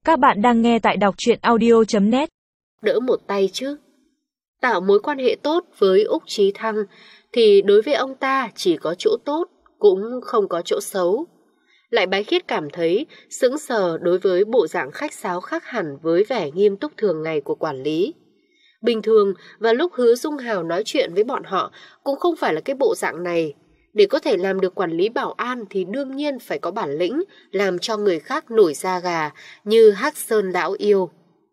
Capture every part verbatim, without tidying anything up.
Các bạn đang nghe tại đọc truyện audio chấm net. Đỡ một tay chứ. Tạo mối quan hệ tốt với Úc Chí Thăng thì đối với ông ta chỉ có chỗ tốt, cũng không có chỗ xấu. Lại Bái Khiết cảm thấy sững sờ đối với bộ dạng khách sáo khác hẳn với vẻ nghiêm túc thường ngày của quản lý. Bình thường, và lúc Hứa Dung Hào nói chuyện với bọn họ cũng không phải là cái bộ dạng này. Để có thể làm được quản lý bảo an thì đương nhiên phải có bản lĩnh làm cho người khác nổi da gà như Hắc Sơn Lão Yêu.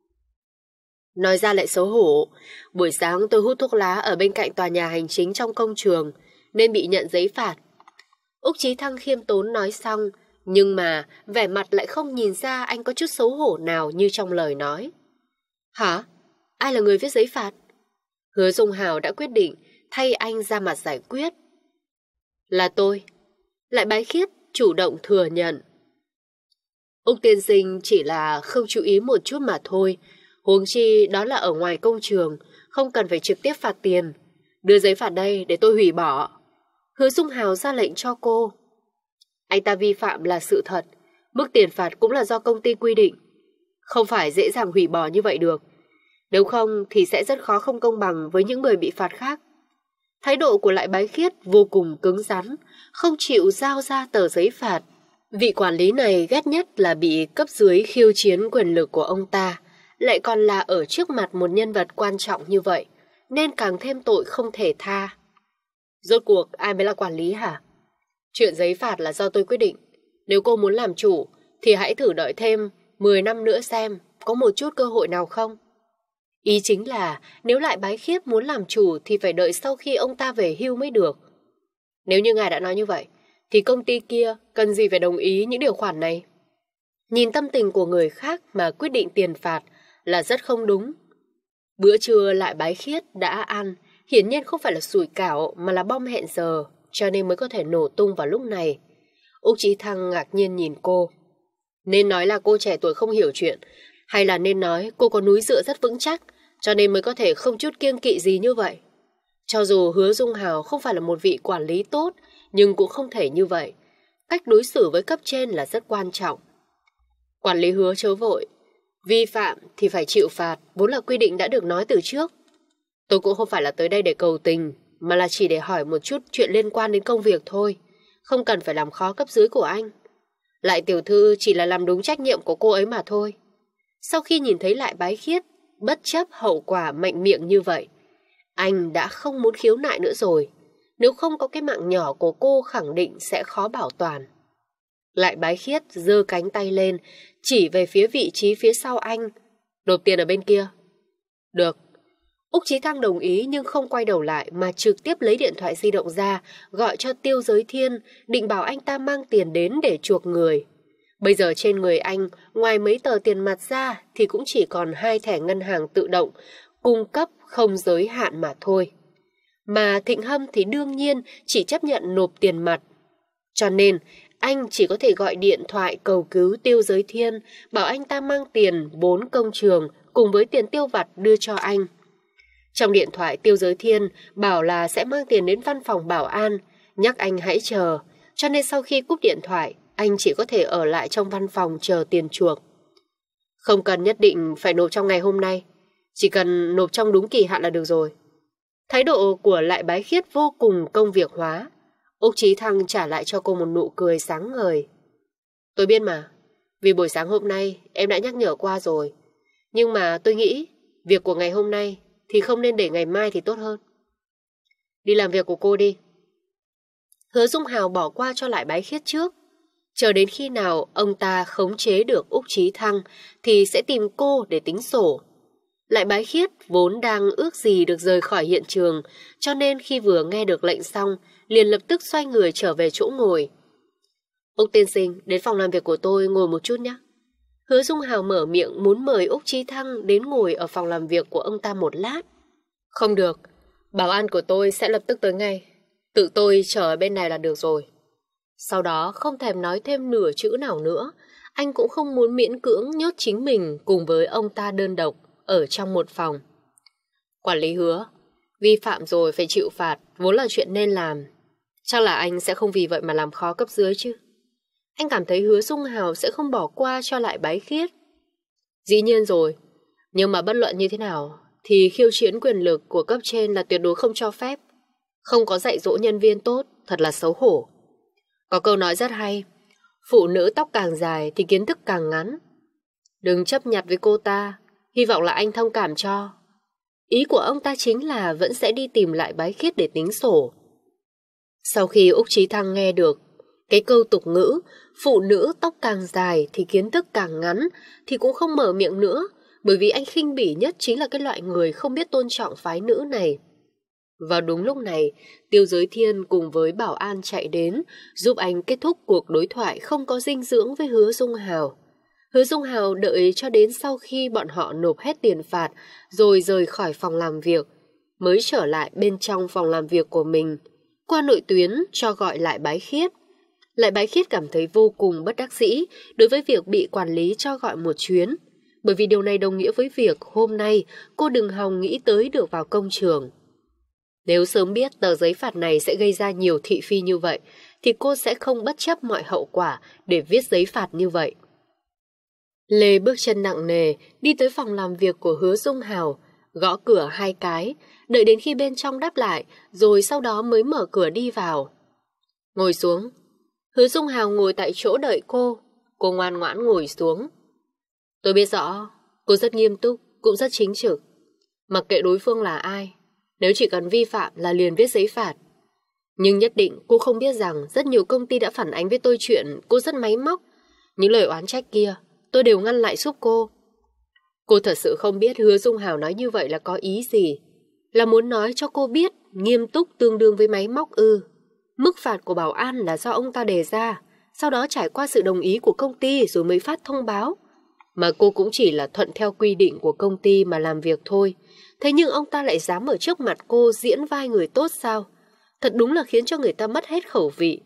Nói ra lại xấu hổ, buổi sáng tôi hút thuốc lá ở bên cạnh tòa nhà hành chính trong công trường nên bị nhận giấy phạt. Úc Chí Thăng khiêm tốn nói xong, nhưng mà vẻ mặt lại không nhìn ra anh có chút xấu hổ nào như trong lời nói. Hả? Ai là người viết giấy phạt? Hứa Dung Hào đã quyết định thay anh ra mặt giải quyết. Là tôi. Lại Bái Khiết chủ động thừa nhận. Úc tiên sinh chỉ là không chú ý một chút mà thôi. Huống chi đó là ở ngoài công trường, không cần phải trực tiếp phạt tiền. Đưa giấy phạt đây để tôi hủy bỏ. Hứa Dung Hào ra lệnh cho cô. Anh ta vi phạm là sự thật, mức tiền phạt cũng là do công ty quy định. Không phải dễ dàng hủy bỏ như vậy được. Nếu không thì sẽ rất khó không công bằng với những người bị phạt khác. Thái độ của Lại Bái Khiết vô cùng cứng rắn, không chịu giao ra tờ giấy phạt. Vị quản lý này ghét nhất là bị cấp dưới khiêu chiến quyền lực của ông ta, lại còn là ở trước mặt một nhân vật quan trọng như vậy, nên càng thêm tội không thể tha. Rốt cuộc ai mới là quản lý hả? Chuyện giấy phạt là do tôi quyết định. Nếu cô muốn làm chủ thì hãy thử đợi thêm mười năm nữa xem có một chút cơ hội nào không. Ý chính là nếu Lại Bái Khiết muốn làm chủ thì phải đợi sau khi ông ta về hưu mới được. Nếu như ngài đã nói như vậy thì công ty kia cần gì phải đồng ý những điều khoản này? Nhìn tâm tình của người khác mà quyết định tiền phạt là rất không đúng. Bữa trưa Lại Bái Khiết đã ăn, hiển nhiên không phải là sủi cảo mà là bom hẹn giờ, cho nên mới có thể nổ tung vào lúc này. Úc Chí Thăng ngạc nhiên nhìn cô. Nên nói là cô trẻ tuổi không hiểu chuyện, hay là nên nói cô có núi dựa rất vững chắc, cho nên mới có thể không chút kiêng kỵ gì như vậy. Cho dù Hứa Dung Hào không phải là một vị quản lý tốt, nhưng cũng không thể như vậy. Cách đối xử với cấp trên là rất quan trọng. Quản lý Hứa chớ vội. Vi phạm thì phải chịu phạt, vốn là quy định đã được nói từ trước. Tôi cũng không phải là tới đây để cầu tình, mà là chỉ để hỏi một chút chuyện liên quan đến công việc thôi. Không cần phải làm khó cấp dưới của anh. Lại tiểu thư chỉ là làm đúng trách nhiệm của cô ấy mà thôi. Sau khi nhìn thấy Lại Bái Khiết bất chấp hậu quả mạnh miệng như vậy, anh đã không muốn khiếu nại nữa rồi. Nếu không có cái mạng nhỏ của cô khẳng định sẽ khó bảo toàn. Lại Bái Khiết giơ cánh tay lên, chỉ về phía vị trí phía sau anh. Nộp tiền ở bên kia. Được. Úc Chí Thăng đồng ý nhưng không quay đầu lại mà trực tiếp lấy điện thoại di động ra, gọi cho Tiêu Giới Thiên, định bảo anh ta mang tiền đến để chuộc người. Bây giờ trên người anh, ngoài mấy tờ tiền mặt ra thì cũng chỉ còn hai thẻ ngân hàng tự động, cung cấp không giới hạn mà thôi. Mà Thịnh Hâm thì đương nhiên chỉ chấp nhận nộp tiền mặt. Cho nên, anh chỉ có thể gọi điện thoại cầu cứu Tiêu Giới Thiên, bảo anh ta mang tiền vốn công trường cùng với tiền tiêu vặt đưa cho anh. Trong điện thoại Tiêu Giới Thiên bảo là sẽ mang tiền đến văn phòng bảo an, nhắc anh hãy chờ, cho nên sau khi cúp điện thoại, anh chỉ có thể ở lại trong văn phòng chờ tiền chuộc. Không cần nhất định phải nộp trong ngày hôm nay, chỉ cần nộp trong đúng kỳ hạn là được rồi. Thái độ của Lại Bái Khiết vô cùng công việc hóa. Úc Chí Thăng trả lại cho cô một nụ cười sáng ngời. Tôi biết mà, vì buổi sáng hôm nay em đã nhắc nhở qua rồi. Nhưng mà tôi nghĩ việc của ngày hôm nay thì không nên để ngày mai thì tốt hơn. Đi làm việc của cô đi. Hứa Dung Hào bỏ qua cho Lại Bái Khiết trước. Chờ đến khi nào ông ta khống chế được Úc Chí Thăng thì sẽ tìm cô để tính sổ. Lại Bái Khiết vốn đang ước gì được rời khỏi hiện trường, cho nên khi vừa nghe được lệnh xong, liền lập tức xoay người trở về chỗ ngồi. Úc tiên sinh, đến phòng làm việc của tôi ngồi một chút nhé. Hứa Dung Hào mở miệng muốn mời Úc Chí Thăng đến ngồi ở phòng làm việc của ông ta một lát. Không được, bảo an của tôi sẽ lập tức tới ngay. Tự tôi chờ ở bên này là được rồi. Sau đó không thèm nói thêm nửa chữ nào nữa, anh cũng không muốn miễn cưỡng nhốt chính mình cùng với ông ta đơn độc ở trong một phòng. Quản lý Hứa, vi phạm rồi phải chịu phạt, vốn là chuyện nên làm. Chắc là anh sẽ không vì vậy mà làm khó cấp dưới chứ. Anh cảm thấy Hứa Dung Hào sẽ không bỏ qua cho Lại Bái Khiết. Dĩ nhiên rồi, nhưng mà bất luận như thế nào thì khiêu chiến quyền lực của cấp trên là tuyệt đối không cho phép. Không có dạy dỗ nhân viên tốt, thật là xấu hổ. Có câu nói rất hay, phụ nữ tóc càng dài thì kiến thức càng ngắn. Đừng chấp nhặt với cô ta, hy vọng là anh thông cảm cho. Ý của ông ta chính là vẫn sẽ đi tìm lại Bái Khiết để tính sổ. Sau khi Úc Chí Thăng nghe được cái câu tục ngữ phụ nữ tóc càng dài thì kiến thức càng ngắn thì cũng không mở miệng nữa, bởi vì anh khinh bỉ nhất chính là cái loại người không biết tôn trọng phái nữ này. Vào đúng lúc này, Tiêu Giới Thiên cùng với bảo an chạy đến giúp anh kết thúc cuộc đối thoại không có dinh dưỡng với Hứa Dung Hào. Hứa Dung Hào đợi cho đến sau khi bọn họ nộp hết tiền phạt rồi rời khỏi phòng làm việc, mới trở lại bên trong phòng làm việc của mình. Qua nội tuyến cho gọi lại Bái Khiết. Lại Bái Khiết cảm thấy vô cùng bất đắc dĩ đối với việc bị quản lý cho gọi một chuyến, bởi vì điều này đồng nghĩa với việc hôm nay cô đừng hòng nghĩ tới được vào công trường. Nếu sớm biết tờ giấy phạt này sẽ gây ra nhiều thị phi như vậy, thì cô sẽ không bất chấp mọi hậu quả để viết giấy phạt như vậy. Lê bước chân nặng nề đi tới phòng làm việc của Hứa Dung Hào, gõ cửa hai cái, đợi đến khi bên trong đáp lại, rồi sau đó mới mở cửa đi vào. Ngồi xuống. Hứa Dung Hào ngồi tại chỗ đợi cô. Cô ngoan ngoãn ngồi xuống. Tôi biết rõ, cô rất nghiêm túc, cũng rất chính trực. Mặc kệ đối phương là ai, nếu chỉ cần vi phạm là liền viết giấy phạt. Nhưng nhất định cô không biết rằng rất nhiều công ty đã phản ánh với tôi chuyện cô rất máy móc. Những lời oán trách kia, tôi đều ngăn lại giúp cô. Cô thật sự không biết Hứa Dung Hào nói như vậy là có ý gì. Là muốn nói cho cô biết nghiêm túc tương đương với máy móc ư. Mức phạt của bảo an là do ông ta đề ra, sau đó trải qua sự đồng ý của công ty rồi mới phát thông báo. Mà cô cũng chỉ là thuận theo quy định của công ty mà làm việc thôi. Thế nhưng ông ta lại dám ở trước mặt cô diễn vai người tốt sao? Thật đúng là khiến cho người ta mất hết khẩu vị.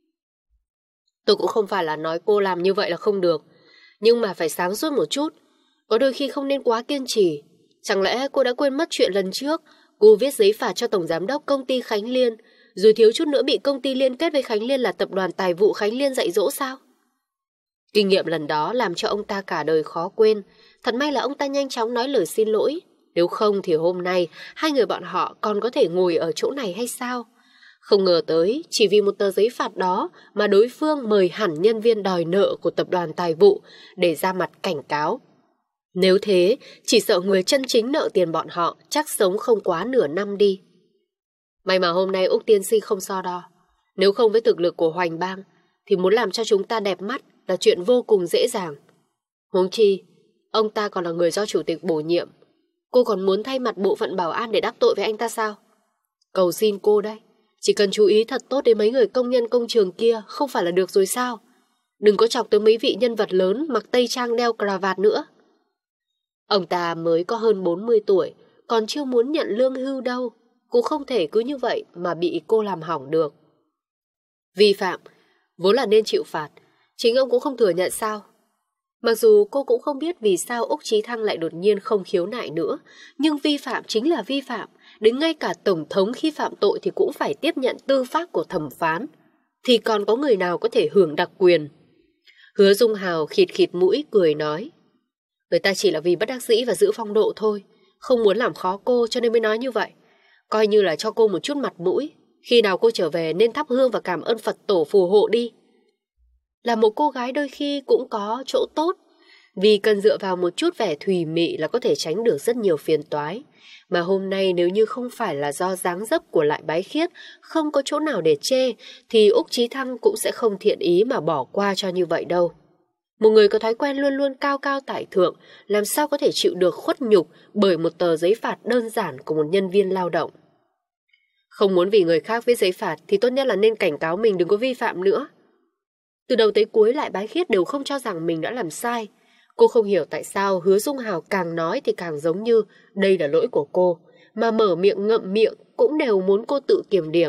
Tôi cũng không phải là nói cô làm như vậy là không được, nhưng mà phải sáng suốt một chút. Có đôi khi không nên quá kiên trì. Chẳng lẽ cô đã quên mất chuyện lần trước cô viết giấy phạt cho tổng giám đốc công ty Khánh Liên, rồi thiếu chút nữa bị công ty liên kết với Khánh Liên là tập đoàn tài vụ Khánh Liên dạy dỗ sao? Kinh nghiệm lần đó làm cho ông ta cả đời khó quên. Thật may là ông ta nhanh chóng nói lời xin lỗi. Nếu không thì hôm nay hai người bọn họ còn có thể ngồi ở chỗ này hay sao? Không ngờ tới chỉ vì một tờ giấy phạt đó mà đối phương mời hẳn nhân viên đòi nợ của tập đoàn tài vụ để ra mặt cảnh cáo. Nếu thế, chỉ sợ người chân chính nợ tiền bọn họ chắc sống không quá nửa năm đi. May mà hôm nay Úc tiên sinh không so đo. Nếu không với thực lực của Hoành Bang thì muốn làm cho chúng ta đẹp mắt là chuyện vô cùng dễ dàng. Huống chi, ông ta còn là người do chủ tịch bổ nhiệm. Cô còn muốn thay mặt bộ phận bảo an để đắc tội với anh ta sao? Cầu xin cô đây, chỉ cần chú ý thật tốt đến mấy người công nhân công trường kia không phải là được rồi sao? Đừng có chọc tới mấy vị nhân vật lớn mặc tây trang đeo cà vạt nữa. Ông ta mới có hơn bốn mươi tuổi, còn chưa muốn nhận lương hưu đâu. Cũng không thể cứ như vậy mà bị cô làm hỏng được. Vi phạm, vốn là nên chịu phạt. Chính ông cũng không thừa nhận sao? Mặc dù cô cũng không biết vì sao Úc Chí Thăng lại đột nhiên không khiếu nại nữa, nhưng vi phạm chính là vi phạm. Đến ngay cả Tổng thống khi phạm tội thì cũng phải tiếp nhận tư pháp của thẩm phán. Thì còn có người nào có thể hưởng đặc quyền? Hứa Dung Hào khịt khịt mũi cười nói. Người ta chỉ là vì bất đắc dĩ và giữ phong độ thôi. Không muốn làm khó cô cho nên mới nói như vậy. Coi như là cho cô một chút mặt mũi. Khi nào cô trở về nên thắp hương và cảm ơn Phật tổ phù hộ đi. Là một cô gái đôi khi cũng có chỗ tốt. Vì cần dựa vào một chút vẻ thùy mị là có thể tránh được rất nhiều phiền toái. Mà hôm nay nếu như không phải là do dáng dấp của Lại Bái Khiết không có chỗ nào để chê, thì Úc Chí Thăng cũng sẽ không thiện ý mà bỏ qua cho như vậy đâu. Một người có thói quen luôn luôn cao cao tại thượng, làm sao có thể chịu được khuất nhục bởi một tờ giấy phạt đơn giản của một nhân viên lao động. Không muốn vì người khác viết giấy phạt thì tốt nhất là nên cảnh cáo mình đừng có vi phạm nữa. Từ đầu tới cuối Lại Bái Khiết đều không cho rằng mình đã làm sai. Cô không hiểu tại sao Hứa Dung Hào càng nói thì càng giống như đây là lỗi của cô, mà mở miệng ngậm miệng cũng đều muốn cô tự kiểm điểm.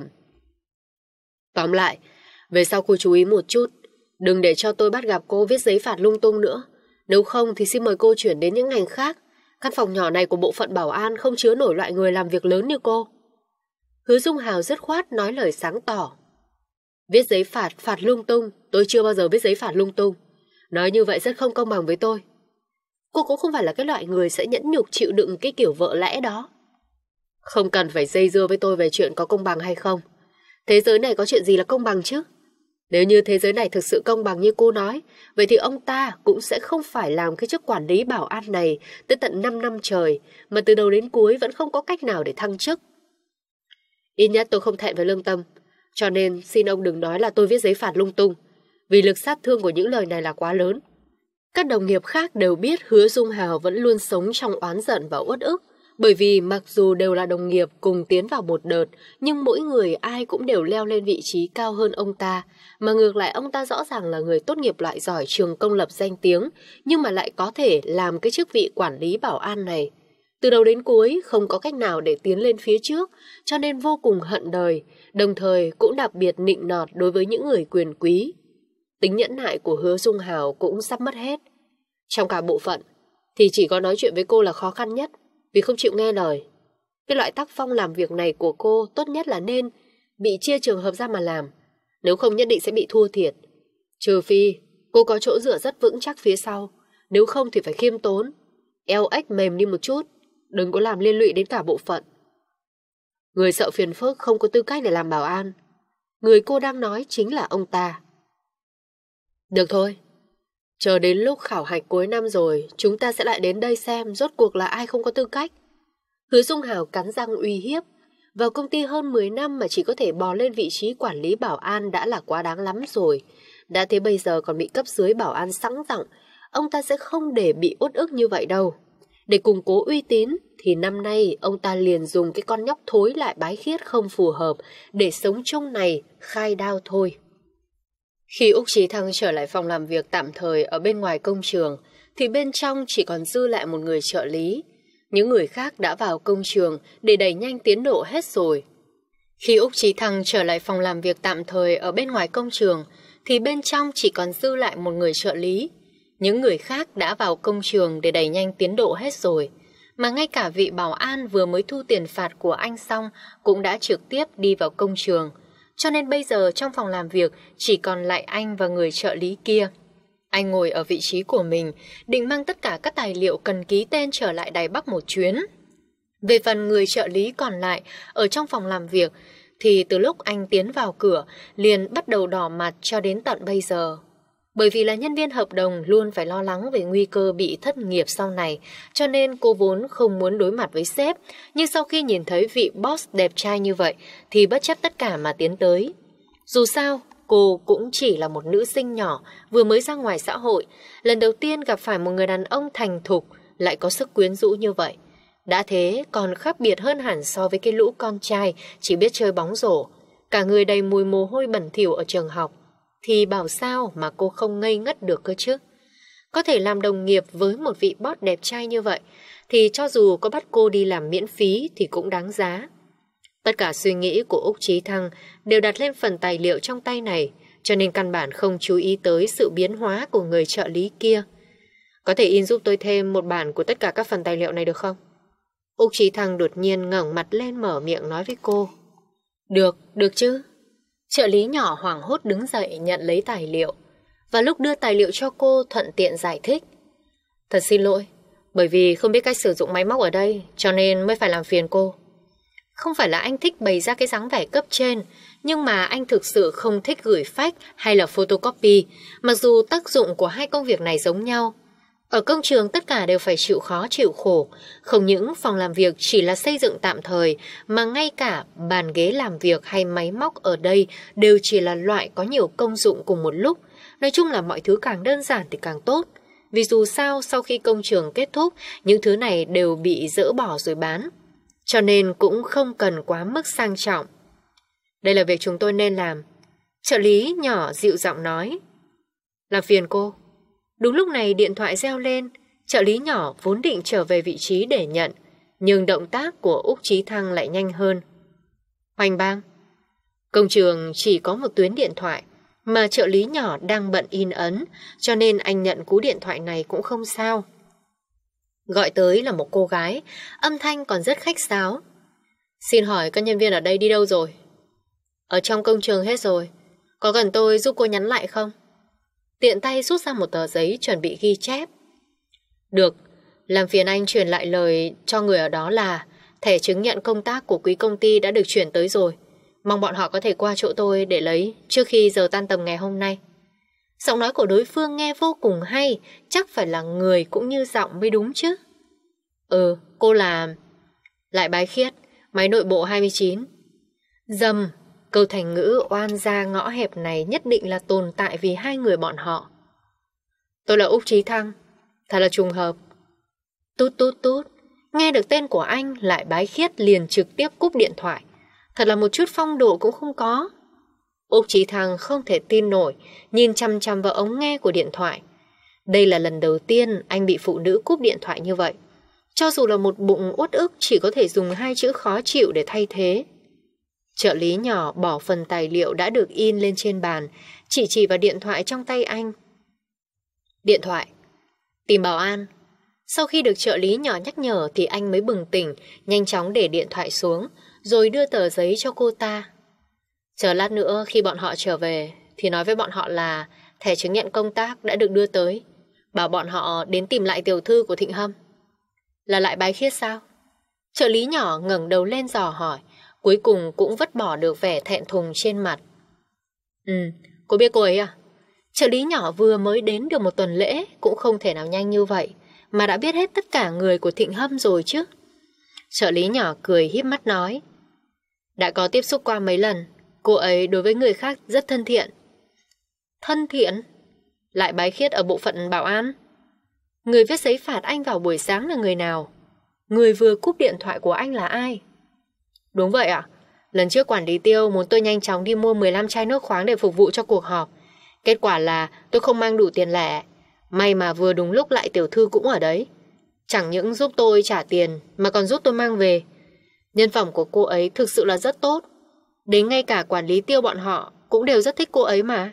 Tóm lại, về sau cô chú ý một chút, đừng để cho tôi bắt gặp cô viết giấy phạt lung tung nữa. Nếu không thì xin mời cô chuyển đến những ngành khác. Căn phòng nhỏ này của bộ phận bảo an không chứa nổi loại người làm việc lớn như cô. Hứa Dung Hào dứt khoát nói lời sáng tỏ. Viết giấy phạt, phạt lung tung, tôi chưa bao giờ viết giấy phạt lung tung. Nói như vậy rất không công bằng với tôi. Cô cũng không phải là cái loại người sẽ nhẫn nhục chịu đựng cái kiểu vợ lẽ đó. Không cần phải dây dưa với tôi về chuyện có công bằng hay không. Thế giới này có chuyện gì là công bằng chứ? Nếu như thế giới này thực sự công bằng như cô nói, vậy thì ông ta cũng sẽ không phải làm cái chức quản lý bảo an này tới tận năm năm trời, mà từ đầu đến cuối vẫn không có cách nào để thăng chức. Ít nhất tôi không thẹn với lương tâm, cho nên xin ông đừng nói là tôi viết giấy phạt lung tung, vì lực sát thương của những lời này là quá lớn. Các đồng nghiệp khác đều biết Hứa Dung Hào vẫn luôn sống trong oán giận và uất ức, bởi vì mặc dù đều là đồng nghiệp cùng tiến vào một đợt, nhưng mỗi người ai cũng đều leo lên vị trí cao hơn ông ta, mà ngược lại ông ta rõ ràng là người tốt nghiệp loại giỏi trường công lập danh tiếng, nhưng mà lại có thể làm cái chức vị quản lý bảo an này. Từ đầu đến cuối không có cách nào để tiến lên phía trước, cho nên vô cùng hận đời, đồng thời cũng đặc biệt nịnh nọt đối với những người quyền quý. Tính nhẫn nại của Hứa Dung Hào cũng sắp mất hết. Trong cả bộ phận thì chỉ có nói chuyện với cô là khó khăn nhất, vì không chịu nghe lời. Cái loại tác phong làm việc này của cô tốt nhất là nên bị chia trường hợp ra mà làm, nếu không nhất định sẽ bị thua thiệt. Trừ phi cô có chỗ dựa rất vững chắc phía sau, nếu không thì phải khiêm tốn, eo ếch mềm đi một chút, đừng có làm liên lụy đến cả bộ phận. Người sợ phiền phức không có tư cách để làm bảo an. Người cô đang nói chính là ông ta. Được thôi, chờ đến lúc khảo hạch cuối năm rồi, chúng ta sẽ lại đến đây xem rốt cuộc là ai không có tư cách. Hứa Dung Hào cắn răng uy hiếp. Vào công ty hơn mười năm mà chỉ có thể bò lên vị trí quản lý bảo an đã là quá đáng lắm rồi. Đã thế bây giờ còn bị cấp dưới bảo an sẵn giọng, ông ta sẽ không để bị uất ức như vậy đâu. Để củng cố uy tín thì năm nay ông ta liền dùng cái con nhóc thối lại bái khiết không phù hợp để sống chung này khai đao thôi. Khi Úc Chí Thăng trở lại phòng làm việc tạm thời ở bên ngoài công trường thì bên trong chỉ còn dư lại một người trợ lý. Những người khác đã vào công trường để đẩy nhanh tiến độ hết rồi. Khi Úc Chí Thăng trở lại phòng làm việc tạm thời ở bên ngoài công trường thì bên trong chỉ còn dư lại một người trợ lý. Những người khác đã vào công trường để đẩy nhanh tiến độ hết rồi. Mà ngay cả vị bảo an vừa mới thu tiền phạt của anh xong cũng đã trực tiếp đi vào công trường. Cho nên bây giờ trong phòng làm việc chỉ còn lại anh và người trợ lý kia. Anh ngồi ở vị trí của mình, định mang tất cả các tài liệu cần ký tên trở lại Đài Bắc một chuyến. Về phần người trợ lý còn lại ở trong phòng làm việc, thì từ lúc anh tiến vào cửa, liền bắt đầu đỏ mặt cho đến tận bây giờ. Bởi vì là nhân viên hợp đồng luôn phải lo lắng về nguy cơ bị thất nghiệp sau này, cho nên cô vốn không muốn đối mặt với sếp, nhưng sau khi nhìn thấy vị boss đẹp trai như vậy, thì bất chấp tất cả mà tiến tới. Dù sao, cô cũng chỉ là một nữ sinh nhỏ, vừa mới ra ngoài xã hội, lần đầu tiên gặp phải một người đàn ông thành thục, lại có sức quyến rũ như vậy. Đã thế còn khác biệt hơn hẳn so với cái lũ con trai chỉ biết chơi bóng rổ, cả người đầy mùi mồ hôi bẩn thỉu ở trường học, thì bảo sao mà cô không ngây ngất được cơ chứ. Có thể làm đồng nghiệp với một vị boss đẹp trai như vậy, thì cho dù có bắt cô đi làm miễn phí thì cũng đáng giá. Tất cả suy nghĩ của Úc Chí Thăng đều đặt lên phần tài liệu trong tay này, cho nên căn bản không chú ý tới sự biến hóa của người trợ lý kia. Có thể in giúp tôi thêm một bản của tất cả các phần tài liệu này được không? Úc Chí Thăng đột nhiên ngẩng mặt lên mở miệng nói với cô. Được, được chứ. Trợ lý nhỏ hoảng hốt đứng dậy nhận lấy tài liệu. Và lúc đưa tài liệu cho cô thuận tiện giải thích. Thật xin lỗi, bởi vì không biết cách sử dụng máy móc ở đây, cho nên mới phải làm phiền cô. Không phải là anh thích bày ra cái dáng vẻ cấp trên, nhưng mà anh thực sự không thích gửi fax hay là photocopy, mặc dù tác dụng của hai công việc này giống nhau. Ở công trường tất cả đều phải chịu khó chịu khổ, không những phòng làm việc chỉ là xây dựng tạm thời, mà ngay cả bàn ghế làm việc hay máy móc ở đây đều chỉ là loại có nhiều công dụng cùng một lúc. Nói chung là mọi thứ càng đơn giản thì càng tốt, vì dù sao sau khi công trường kết thúc, những thứ này đều bị dỡ bỏ rồi bán. Cho nên cũng không cần quá mức sang trọng. Đây là việc chúng tôi nên làm. Trợ lý nhỏ dịu giọng nói. Làm phiền cô. Đúng lúc này điện thoại reo lên. Trợ lý nhỏ vốn định trở về vị trí để nhận, nhưng động tác của Úc Chí Thăng lại nhanh hơn. Hoành bang. Công trường chỉ có một tuyến điện thoại, mà trợ lý nhỏ đang bận in ấn, cho nên anh nhận cú điện thoại này cũng không sao. Gọi tới là một cô gái, âm thanh còn rất khách sáo. Xin hỏi các nhân viên ở đây đi đâu rồi? Ở trong công trường hết rồi. Có cần tôi giúp cô nhắn lại không? Tiện tay rút ra một tờ giấy chuẩn bị ghi chép. Được, làm phiền anh truyền lại lời cho người ở đó là thẻ chứng nhận công tác của quý công ty đã được chuyển tới rồi. Mong bọn họ có thể qua chỗ tôi để lấy trước khi giờ tan tầm ngày hôm nay. Giọng nói của đối phương nghe vô cùng hay, chắc phải là người cũng như giọng mới đúng chứ. Ừ, cô là... Lại Bái Khiết, máy nội bộ hai mươi chín. Dầm, câu thành ngữ oan gia ngõ hẹp này nhất định là tồn tại vì hai người bọn họ. Tôi là Úc Chí Thăng, thật là trùng hợp. Tút tút tút, nghe được tên của anh, Lại Bái Khiết liền trực tiếp cúp điện thoại. Thật là một chút phong độ cũng không có. Úc Chí Thăng không thể tin nổi, nhìn chăm chăm vào ống nghe của điện thoại. Đây là lần đầu tiên anh bị phụ nữ cúp điện thoại như vậy. Cho dù là một bụng uất ức chỉ có thể dùng hai chữ khó chịu để thay thế. Trợ lý nhỏ bỏ phần tài liệu đã được in lên trên bàn, chỉ chỉ vào điện thoại trong tay anh. Điện thoại. Tìm bảo an. Sau khi được trợ lý nhỏ nhắc nhở thì anh mới bừng tỉnh, nhanh chóng để điện thoại xuống, rồi đưa tờ giấy cho cô ta. Chờ lát nữa khi bọn họ trở về thì nói với bọn họ là thẻ chứng nhận công tác đã được đưa tới. Bảo bọn họ đến tìm lại tiểu thư của Thịnh Hâm. Là Lại Bái Khiết sao? Trợ lý nhỏ ngẩng đầu lên dò hỏi, cuối cùng cũng vứt bỏ được vẻ thẹn thùng trên mặt. Ừ, cô biết cô ấy à? Trợ lý nhỏ vừa mới đến được một tuần lễ, cũng không thể nào nhanh như vậy, mà đã biết hết tất cả người của Thịnh Hâm rồi chứ. Trợ lý nhỏ cười híp mắt nói, đã có tiếp xúc qua mấy lần, cô ấy đối với người khác rất thân thiện. Thân thiện? Lại Bái Khiết ở bộ phận bảo an? Người viết giấy phạt anh vào buổi sáng là người nào? Người vừa cúp điện thoại của anh là ai? Đúng vậy ạ. Lần trước quản lý Tiêu muốn tôi nhanh chóng đi mua mười lăm chai nước khoáng để phục vụ cho cuộc họp. Kết quả là tôi không mang đủ tiền lẻ. May mà vừa đúng lúc Lại tiểu thư cũng ở đấy. Chẳng những giúp tôi trả tiền mà còn giúp tôi mang về. Nhân phẩm của cô ấy thực sự là rất tốt. Đến ngay cả quản lý Tiêu bọn họ cũng đều rất thích cô ấy mà.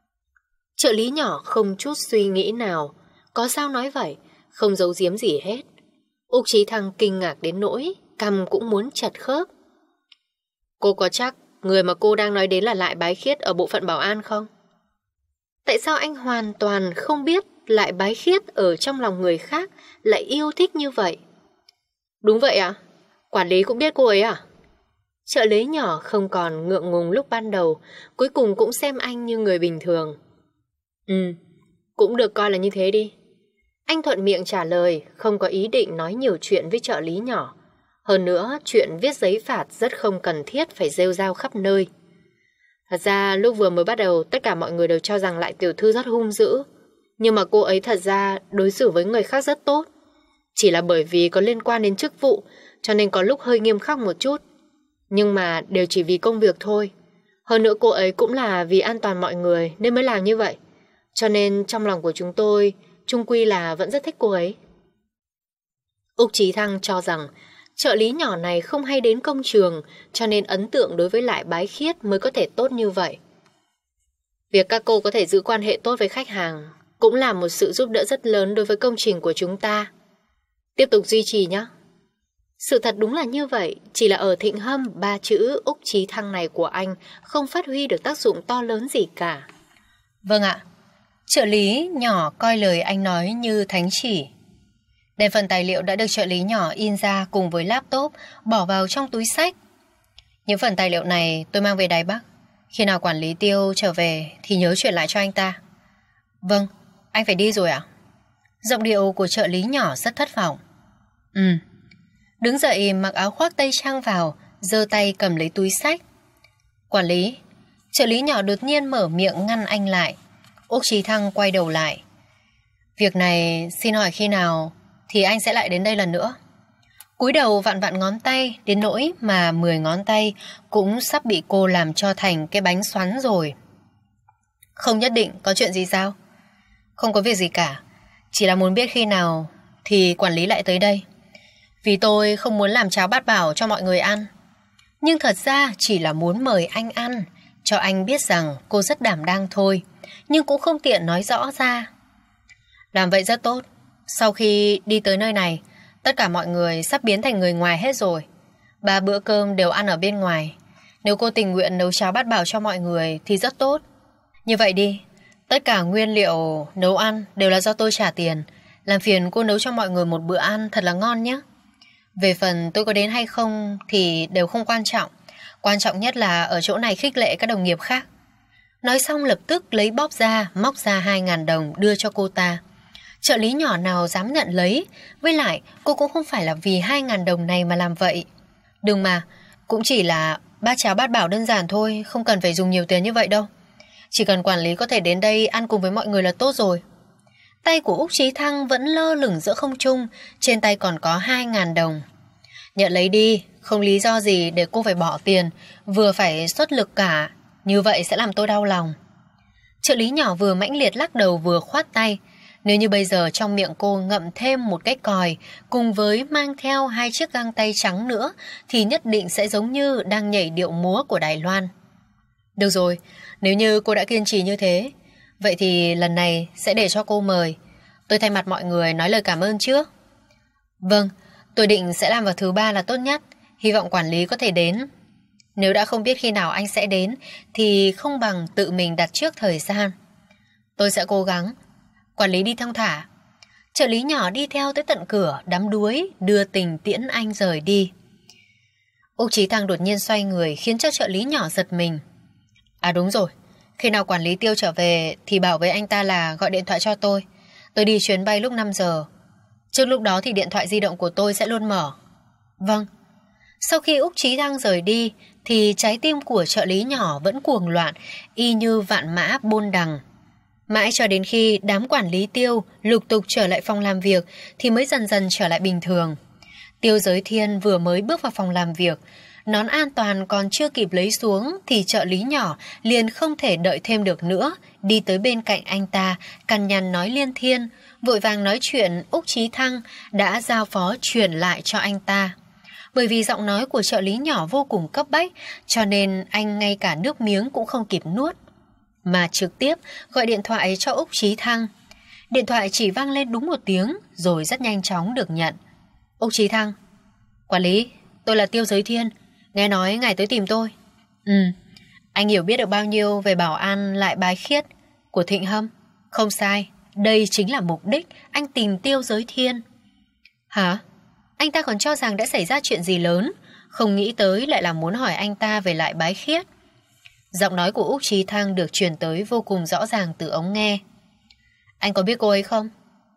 Trợ lý nhỏ không chút suy nghĩ nào. Có sao nói vậy, không giấu giếm gì hết. Úc Chí Thăng kinh ngạc đến nỗi cằm cũng muốn chặt khớp. Cô có chắc người mà cô đang nói đến là Lại Bái Khiết ở bộ phận bảo an không? Tại sao anh hoàn toàn không biết Lại Bái Khiết ở trong lòng người khác lại yêu thích như vậy? Đúng vậy ạ. À? Quản lý cũng biết cô ấy à? Trợ lý nhỏ không còn ngượng ngùng lúc ban đầu, cuối cùng cũng xem anh như người bình thường. Ừ, cũng được coi là như thế đi. Anh thuận miệng trả lời, không có ý định nói nhiều chuyện với trợ lý nhỏ. Hơn nữa, chuyện viết giấy phạt rất không cần thiết phải rêu rao khắp nơi. Thật ra, lúc vừa mới bắt đầu, tất cả mọi người đều cho rằng Lại tiểu thư rất hung dữ. Nhưng mà cô ấy thật ra đối xử với người khác rất tốt. Chỉ là bởi vì có liên quan đến chức vụ, cho nên có lúc hơi nghiêm khắc một chút. Nhưng mà đều chỉ vì công việc thôi. Hơn nữa cô ấy cũng là vì an toàn mọi người nên mới làm như vậy. Cho nên trong lòng của chúng tôi, chung quy là vẫn rất thích cô ấy. Úc Chí Thăng cho rằng trợ lý nhỏ này không hay đến công trường, cho nên ấn tượng đối với Lại Bái Khiết mới có thể tốt như vậy. Việc các cô có thể giữ quan hệ tốt với khách hàng cũng là một sự giúp đỡ rất lớn đối với công trình của chúng ta. Tiếp tục duy trì nhé. Sự thật đúng là như vậy, chỉ là ở Thịnh Hâm, ba chữ Úc Chí Thăng này của anh không phát huy được tác dụng to lớn gì cả. Vâng ạ. Trợ lý nhỏ coi lời anh nói như thánh chỉ. Đem phần tài liệu đã được trợ lý nhỏ in ra cùng với laptop bỏ vào trong túi xách. Những phần tài liệu này tôi mang về Đài Bắc. Khi nào quản lý Tiêu trở về thì nhớ chuyển lại cho anh ta. Vâng, anh phải đi rồi ạ. Giọng điệu của trợ lý nhỏ rất thất vọng. Ừ. Đứng dậy mặc áo khoác tây trang vào, giơ tay cầm lấy túi xách. Quản lý. Trợ lý nhỏ đột nhiên mở miệng ngăn anh lại. Úc Chí Thăng quay đầu lại. Việc này xin hỏi khi nào thì anh sẽ lại đến đây lần nữa. Cúi đầu vặn vặn ngón tay đến nỗi mà mười ngón tay cũng sắp bị cô làm cho thành cái bánh xoắn rồi. Không nhất định, có chuyện gì sao? Không có việc gì cả, chỉ là muốn biết khi nào thì quản lý lại tới đây. Vì tôi không muốn làm cháo bát bảo cho mọi người ăn. Nhưng thật ra chỉ là muốn mời anh ăn, cho anh biết rằng cô rất đảm đang thôi, nhưng cũng không tiện nói rõ ra. Làm vậy rất tốt. Sau khi đi tới nơi này, tất cả mọi người sắp biến thành người ngoài hết rồi. Ba bữa cơm đều ăn ở bên ngoài. Nếu cô tình nguyện nấu cháo bát bảo cho mọi người thì rất tốt. Như vậy đi, tất cả nguyên liệu nấu ăn đều là do tôi trả tiền. Làm phiền cô nấu cho mọi người một bữa ăn thật là ngon nhé. Về phần tôi có đến hay không thì đều không quan trọng. Quan trọng nhất là ở chỗ này khích lệ các đồng nghiệp khác. Nói xong lập tức lấy bóp ra, móc ra hai ngàn đồng đưa cho cô ta. Trợ lý nhỏ nào dám nhận lấy. Với lại cô cũng không phải là vì hai ngàn đồng này mà làm vậy. Đừng mà, cũng chỉ là bát cháo bát bảo đơn giản thôi, không cần phải dùng nhiều tiền như vậy đâu. Chỉ cần quản lý có thể đến đây ăn cùng với mọi người là tốt rồi. Tay của Úc Chí Thăng vẫn lơ lửng giữa không trung, trên tay còn có hai ngàn đồng. Nhận lấy đi, không lý do gì để cô phải bỏ tiền, vừa phải xuất lực cả, như vậy sẽ làm tôi đau lòng. Trợ lý nhỏ vừa mãnh liệt lắc đầu vừa khoát tay. Nếu như bây giờ trong miệng cô ngậm thêm một cái còi cùng với mang theo hai chiếc găng tay trắng nữa thì nhất định sẽ giống như đang nhảy điệu múa của Đài Loan. Được rồi, nếu như cô đã kiên trì như thế, vậy thì lần này sẽ để cho cô mời. Tôi thay mặt mọi người nói lời cảm ơn trước. Vâng, tôi định sẽ làm vào thứ ba là tốt nhất. Hy vọng quản lý có thể đến. Nếu đã không biết khi nào anh sẽ đến thì không bằng tự mình đặt trước thời gian. Tôi sẽ cố gắng. Quản lý đi thong thả. Trợ lý nhỏ đi theo tới tận cửa, đắm đuối, đưa tình tiễn anh rời đi. Úc Chí Thăng đột nhiên xoay người khiến cho trợ lý nhỏ giật mình. À đúng rồi, khi nào quản lý Tiêu trở về thì bảo với anh ta là gọi điện thoại cho tôi. Tôi đi chuyến bay lúc năm giờ. Trước lúc đó thì điện thoại di động của tôi sẽ luôn mở. Vâng. Sau khi Úc Chí Thăng rời đi thì trái tim của trợ lý nhỏ vẫn cuồng loạn, y như vạn mã bôn đằng. Mãi cho đến khi đám quản lý Tiêu lục tục trở lại phòng làm việc thì mới dần dần trở lại bình thường. Tiêu Giới Thiên vừa mới bước vào phòng làm việc, nón an toàn còn chưa kịp lấy xuống thì trợ lý nhỏ liền không thể đợi thêm được nữa, đi tới bên cạnh anh ta, cằn nhằn nói liên thiên, vội vàng nói chuyện Úc Chí Thăng đã giao phó chuyển lại cho anh ta. Bởi vì giọng nói của trợ lý nhỏ vô cùng cấp bách, cho nên anh ngay cả nước miếng cũng không kịp nuốt, mà trực tiếp gọi điện thoại cho Úc Chí Thăng. Điện thoại chỉ vang lên đúng một tiếng rồi rất nhanh chóng được nhận. Úc Chí Thăng: Quản lý, tôi là Tiêu Giới Thiên, nghe nói ngài tới tìm tôi. Ừ, anh hiểu biết được bao nhiêu về bảo an lại bái khiết của Thịnh Hâm? Không sai, đây chính là mục đích anh tìm Tiêu Giới Thiên. Hả? Anh ta còn cho rằng đã xảy ra chuyện gì lớn, không nghĩ tới lại là muốn hỏi anh ta về lại bái khiết. Giọng nói của Úc Chí Thăng được truyền tới vô cùng rõ ràng từ ống nghe. Anh có biết cô ấy không?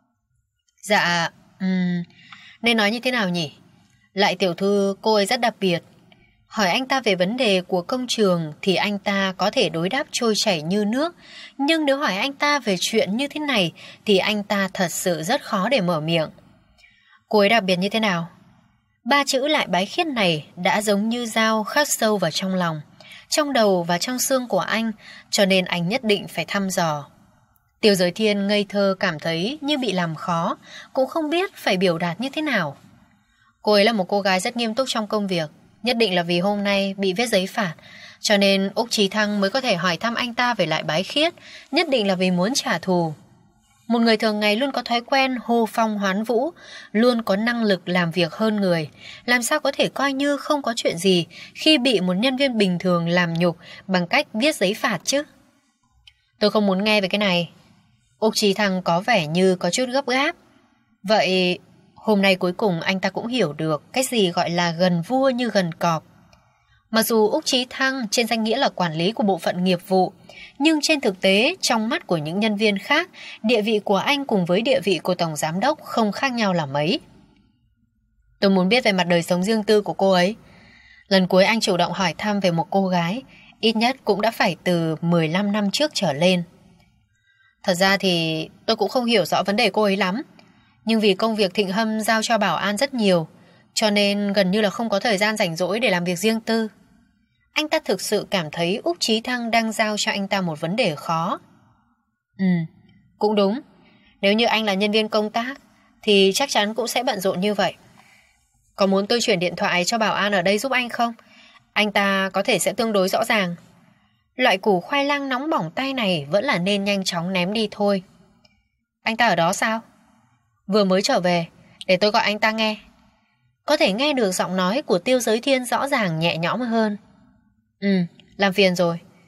Dạ, um, nên nói như thế nào nhỉ? Lại tiểu thư cô ấy rất đặc biệt. Hỏi anh ta về vấn đề của công trường thì anh ta có thể đối đáp trôi chảy như nước. Nhưng nếu hỏi anh ta về chuyện như thế này thì anh ta thật sự rất khó để mở miệng. Cô ấy đặc biệt như thế nào? Ba chữ lại bái khiết này đã giống như dao khắc sâu vào trong lòng, trong đầu và trong xương của anh, cho nên anh nhất định phải thăm dò. Tiêu Giới Thiên ngây thơ cảm thấy như bị làm khó, cũng không biết phải biểu đạt như thế nào. Cô ấy là một cô gái rất nghiêm túc trong công việc, nhất định là vì hôm nay bị viết giấy phạt, cho nên Úc Chí Thăng mới có thể hỏi thăm anh ta về lại bái khiết, nhất định là vì muốn trả thù. Một người thường ngày luôn có thói quen hô phong hoán vũ, luôn có năng lực làm việc hơn người, làm sao có thể coi như không có chuyện gì khi bị một nhân viên bình thường làm nhục bằng cách viết giấy phạt chứ? Tôi không muốn nghe về cái này. Úc Chí Thăng có vẻ như có chút gấp gáp. Vậy hôm nay cuối cùng anh ta cũng hiểu được cái gì gọi là gần vua như gần cọp. Mặc dù Úc Chí Thăng trên danh nghĩa là quản lý của bộ phận nghiệp vụ, nhưng trên thực tế trong mắt của những nhân viên khác, địa vị của anh cùng với địa vị của tổng giám đốc không khác nhau là mấy. Tôi muốn biết về mặt đời sống riêng tư của cô ấy. Lần cuối anh chủ động hỏi thăm về một cô gái, ít nhất cũng đã phải từ mười lăm năm trước trở lên. Thật ra thì tôi cũng không hiểu rõ vấn đề cô ấy lắm, nhưng vì công việc Thịnh Hâm giao cho bảo an rất nhiều, cho nên gần như là không có thời gian rảnh rỗi để làm việc riêng tư. Anh ta thực sự cảm thấy Úc Chí Thăng đang giao cho anh ta một vấn đề khó. Ừ, cũng đúng. Nếu như anh là nhân viên công tác thì chắc chắn cũng sẽ bận rộn như vậy. Có muốn tôi chuyển điện thoại cho bảo an ở đây giúp anh không? Anh ta có thể sẽ tương đối rõ ràng. Loại củ khoai lang nóng bỏng tay này vẫn là nên nhanh chóng ném đi thôi. Anh ta ở đó sao? Vừa mới trở về, để tôi gọi anh ta nghe. Có thể nghe được giọng nói của Tiêu Giới Thiên rõ ràng nhẹ nhõm hơn. Ừ, làm phiền rồi.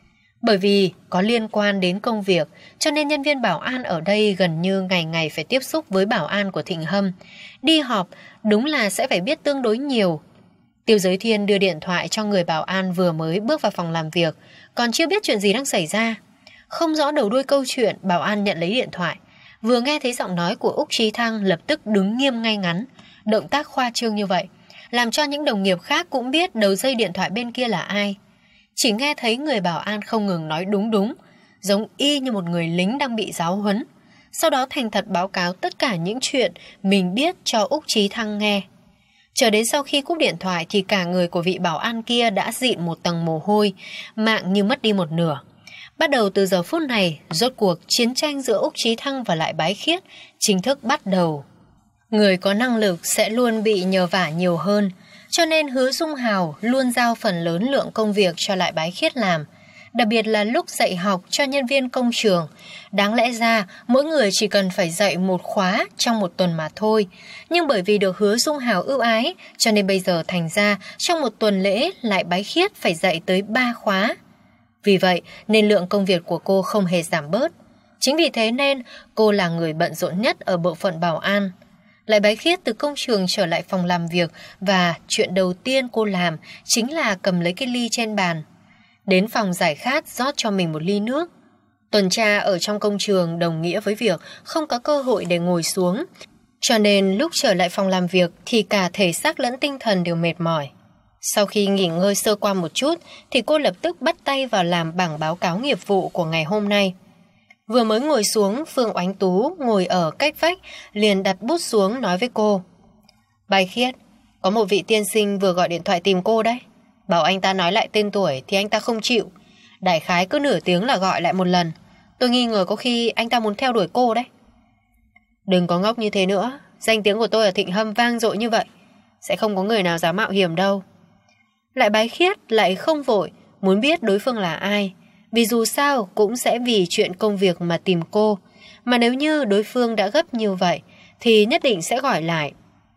Bởi vì có liên quan đến công việc, cho nên nhân viên bảo an ở đây gần như ngày ngày phải tiếp xúc với bảo an của Thịnh Hâm. Đi họp đúng là sẽ phải biết tương đối nhiều. Tiêu Giới Thiên đưa điện thoại cho người bảo an vừa mới bước vào phòng làm việc, còn chưa biết chuyện gì đang xảy ra. Không rõ đầu đuôi câu chuyện, bảo an nhận lấy điện thoại. Vừa nghe thấy giọng nói của Úc Chí Thăng lập tức đứng nghiêm ngay ngắn. Động tác khoa trương như vậy, làm cho những đồng nghiệp khác cũng biết đầu dây điện thoại bên kia là ai. Chỉ nghe thấy người bảo an không ngừng nói đúng đúng, giống y như một người lính đang bị giáo huấn. Sau đó thành thật báo cáo tất cả những chuyện mình biết cho Úc Chí Thăng nghe. Chờ đến sau khi cúp điện thoại thì cả người của vị bảo an kia đã dịn một tầng mồ hôi, mạng như mất đi một nửa. Bắt đầu từ giờ phút này, rốt cuộc chiến tranh giữa Úc Chí Thăng và Lại Bái Khiết chính thức bắt đầu. Người có năng lực sẽ luôn bị nhờ vả nhiều hơn, cho nên Hứa Dung Hào luôn giao phần lớn lượng công việc cho Lại Bái Khiết làm, đặc biệt là lúc dạy học cho nhân viên công trường. Đáng lẽ ra, mỗi người chỉ cần phải dạy một khóa trong một tuần mà thôi, nhưng bởi vì được Hứa Dung Hào ưu ái, cho nên bây giờ thành ra trong một tuần lễ Lại Bái Khiết phải dạy tới ba khóa. Vì vậy nên lượng công việc của cô không hề giảm bớt. Chính vì thế nên cô là người bận rộn nhất ở bộ phận bảo an. Lại Bái Khiết từ công trường trở lại phòng làm việc và chuyện đầu tiên cô làm chính là cầm lấy cái ly trên bàn. Đến phòng giải khát rót cho mình một ly nước. Tuần tra ở trong công trường đồng nghĩa với việc không có cơ hội để ngồi xuống. Cho nên lúc trở lại phòng làm việc thì cả thể xác lẫn tinh thần đều mệt mỏi. Sau khi nghỉ ngơi sơ qua một chút thì cô lập tức bắt tay vào làm bảng báo cáo nghiệp vụ của ngày hôm nay. Vừa mới ngồi xuống, Phương Oánh Tú ngồi ở cách vách liền đặt bút xuống nói với cô: Bái Khiết, có một vị tiên sinh vừa gọi điện thoại tìm cô đấy. Bảo anh ta nói lại tên tuổi thì anh ta không chịu. Đại khái cứ nửa tiếng là gọi lại một lần. Tôi nghi ngờ có khi anh ta muốn theo đuổi cô đấy. Đừng có ngốc như thế nữa. Danh tiếng của tôi ở Thịnh Hâm vang dội như vậy, sẽ không có người nào dám mạo hiểm đâu. Lại Bái Khiết lại không vội muốn biết đối phương là ai, vì dù sao cũng sẽ vì chuyện công việc mà tìm cô. Mà nếu như đối phương đã gấp như vậy thì nhất định sẽ gọi lại.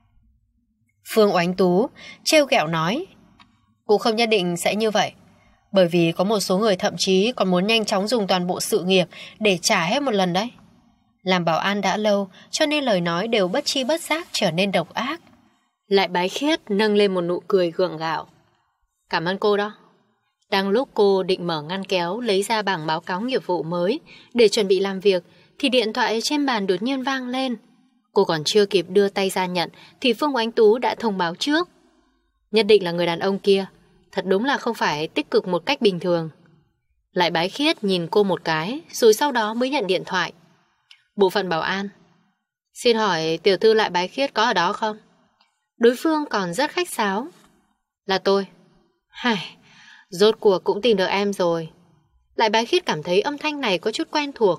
Phương Oánh Tú trêu ghẹo nói: Cũng không nhất định sẽ như vậy, bởi vì có một số người thậm chí còn muốn nhanh chóng dùng toàn bộ sự nghiệp để trả hết một lần đấy. Làm bảo an đã lâu cho nên lời nói đều bất chi bất giác trở nên độc ác. Lại Bái Khiết nâng lên một nụ cười gượng gạo. Cảm ơn cô đó. Đang lúc cô định mở ngăn kéo lấy ra bảng báo cáo nghiệp vụ mới để chuẩn bị làm việc thì điện thoại trên bàn đột nhiên vang lên. Cô còn chưa kịp đưa tay ra nhận thì Phương Oánh Tú đã thông báo trước. Nhất định là người đàn ông kia, thật đúng là không phải tích cực một cách bình thường. Lại Bái Khiết nhìn cô một cái rồi sau đó mới nhận điện thoại. Bộ phận bảo an. Xin hỏi tiểu thư Lại Bái Khiết có ở đó không? Đối phương còn rất khách sáo. Là tôi. Hài, rốt cuộc cũng tìm được em rồi. Lại Bái Khiết cảm thấy âm thanh này có chút quen thuộc.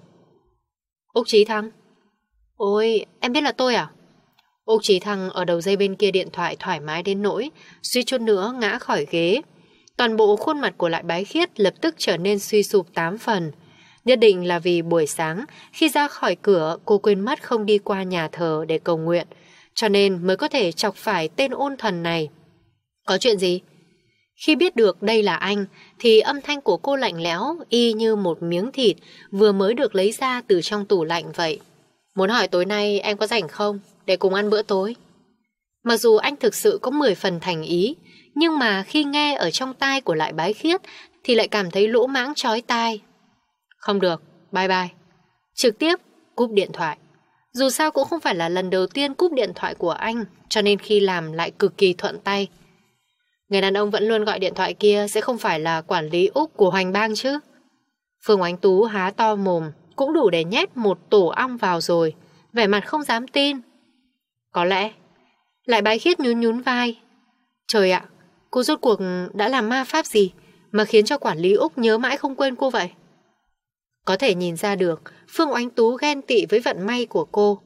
Úc Chí Thăng. Ôi, em biết là tôi à? Úc Chí Thăng ở đầu dây bên kia điện thoại thoải mái đến nỗi suýt chút nữa ngã khỏi ghế. Toàn bộ khuôn mặt của Lại Bái Khiết lập tức trở nên suy sụp tám phần. Nhất định là vì buổi sáng khi ra khỏi cửa cô quên mất không đi qua nhà thờ để cầu nguyện, cho nên mới có thể chọc phải tên ôn thần này. Có chuyện gì? Khi biết được đây là anh thì âm thanh của cô lạnh lẽo y như một miếng thịt vừa mới được lấy ra từ trong tủ lạnh vậy. Muốn hỏi tối nay em có rảnh không để cùng ăn bữa tối? Mặc dù anh thực sự có mười phần thành ý, nhưng mà khi nghe ở trong tai của Lại Bái Khiết thì lại cảm thấy lỗ mãng chói tai. Không được, bye bye. Trực tiếp cúp điện thoại. Dù sao cũng không phải là lần đầu tiên cúp điện thoại của anh, cho nên khi làm lại cực kỳ thuận tay. Người đàn ông vẫn luôn gọi điện thoại kia sẽ không phải là quản lý Úc của Hoành Bang chứ? Phương Oánh Tú há to mồm, cũng đủ để nhét một tổ ong vào rồi, vẻ mặt không dám tin. Có lẽ. Lại Bái Khiết nhún nhún vai. Trời ạ, cô rốt cuộc đã làm ma pháp gì mà khiến cho quản lý Úc nhớ mãi không quên cô vậy? Có thể nhìn ra được Phương Oánh Tú ghen tị với vận may của cô.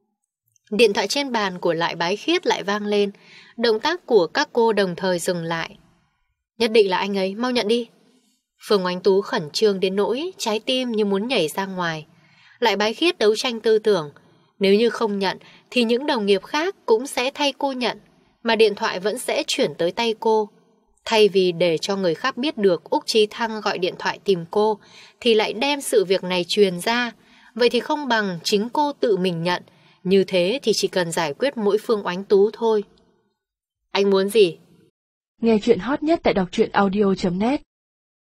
Điện thoại trên bàn của Lại Bái Khiết lại vang lên. Động tác của các cô đồng thời dừng lại. Nhất định là anh ấy, mau nhận đi. Phương Oánh Tú khẩn trương đến nỗi trái tim như muốn nhảy ra ngoài. Lại Bái Khiết đấu tranh tư tưởng, nếu như không nhận thì những đồng nghiệp khác cũng sẽ thay cô nhận, mà điện thoại vẫn sẽ chuyển tới tay cô. Thay vì để cho người khác biết được Úc Trí Thăng gọi điện thoại tìm cô, thì lại đem sự việc này truyền ra. Vậy thì không bằng chính cô tự mình nhận. Như thế thì chỉ cần giải quyết mỗi Phương Oánh Tú thôi. Anh muốn gì? Nghe chuyện hot nhất tại đọc truyện audio chấm net